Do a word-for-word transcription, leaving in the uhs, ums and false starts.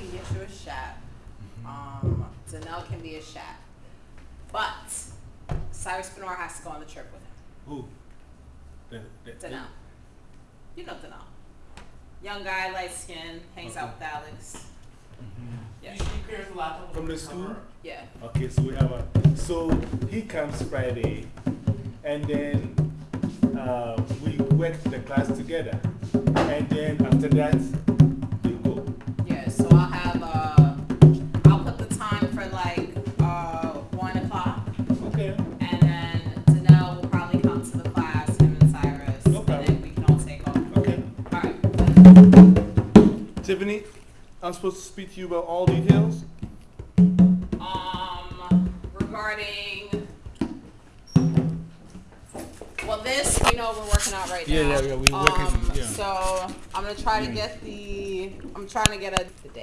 can get you a chef. Um, Danelle can be a chef. But Cyrus Benor has to go on the trip with him. Who? The, the, Danelle. You know Danelle. Young guy, light skin, hangs Okay. out with Alex. Mm-hmm. Yeah. She cares a lot From the school? Yeah. Okay, so we have a. So he comes Friday, and then uh, we work the class together. And then after that, you go. Yeah, so I'll have, uh, I'll put the time for like uh, one o'clock. Okay. And then Danelle will probably come to the class, him and Cyrus. No and problem. then we can all take off. Okay. Alright. Tiffany, I'm supposed to speak to you about all details? Um, regarding, well, this, we know we're working out right now. Yeah, yeah, yeah, we working, Um, yeah. So I'm gonna try to Yeah. get the, I'm trying to get a, the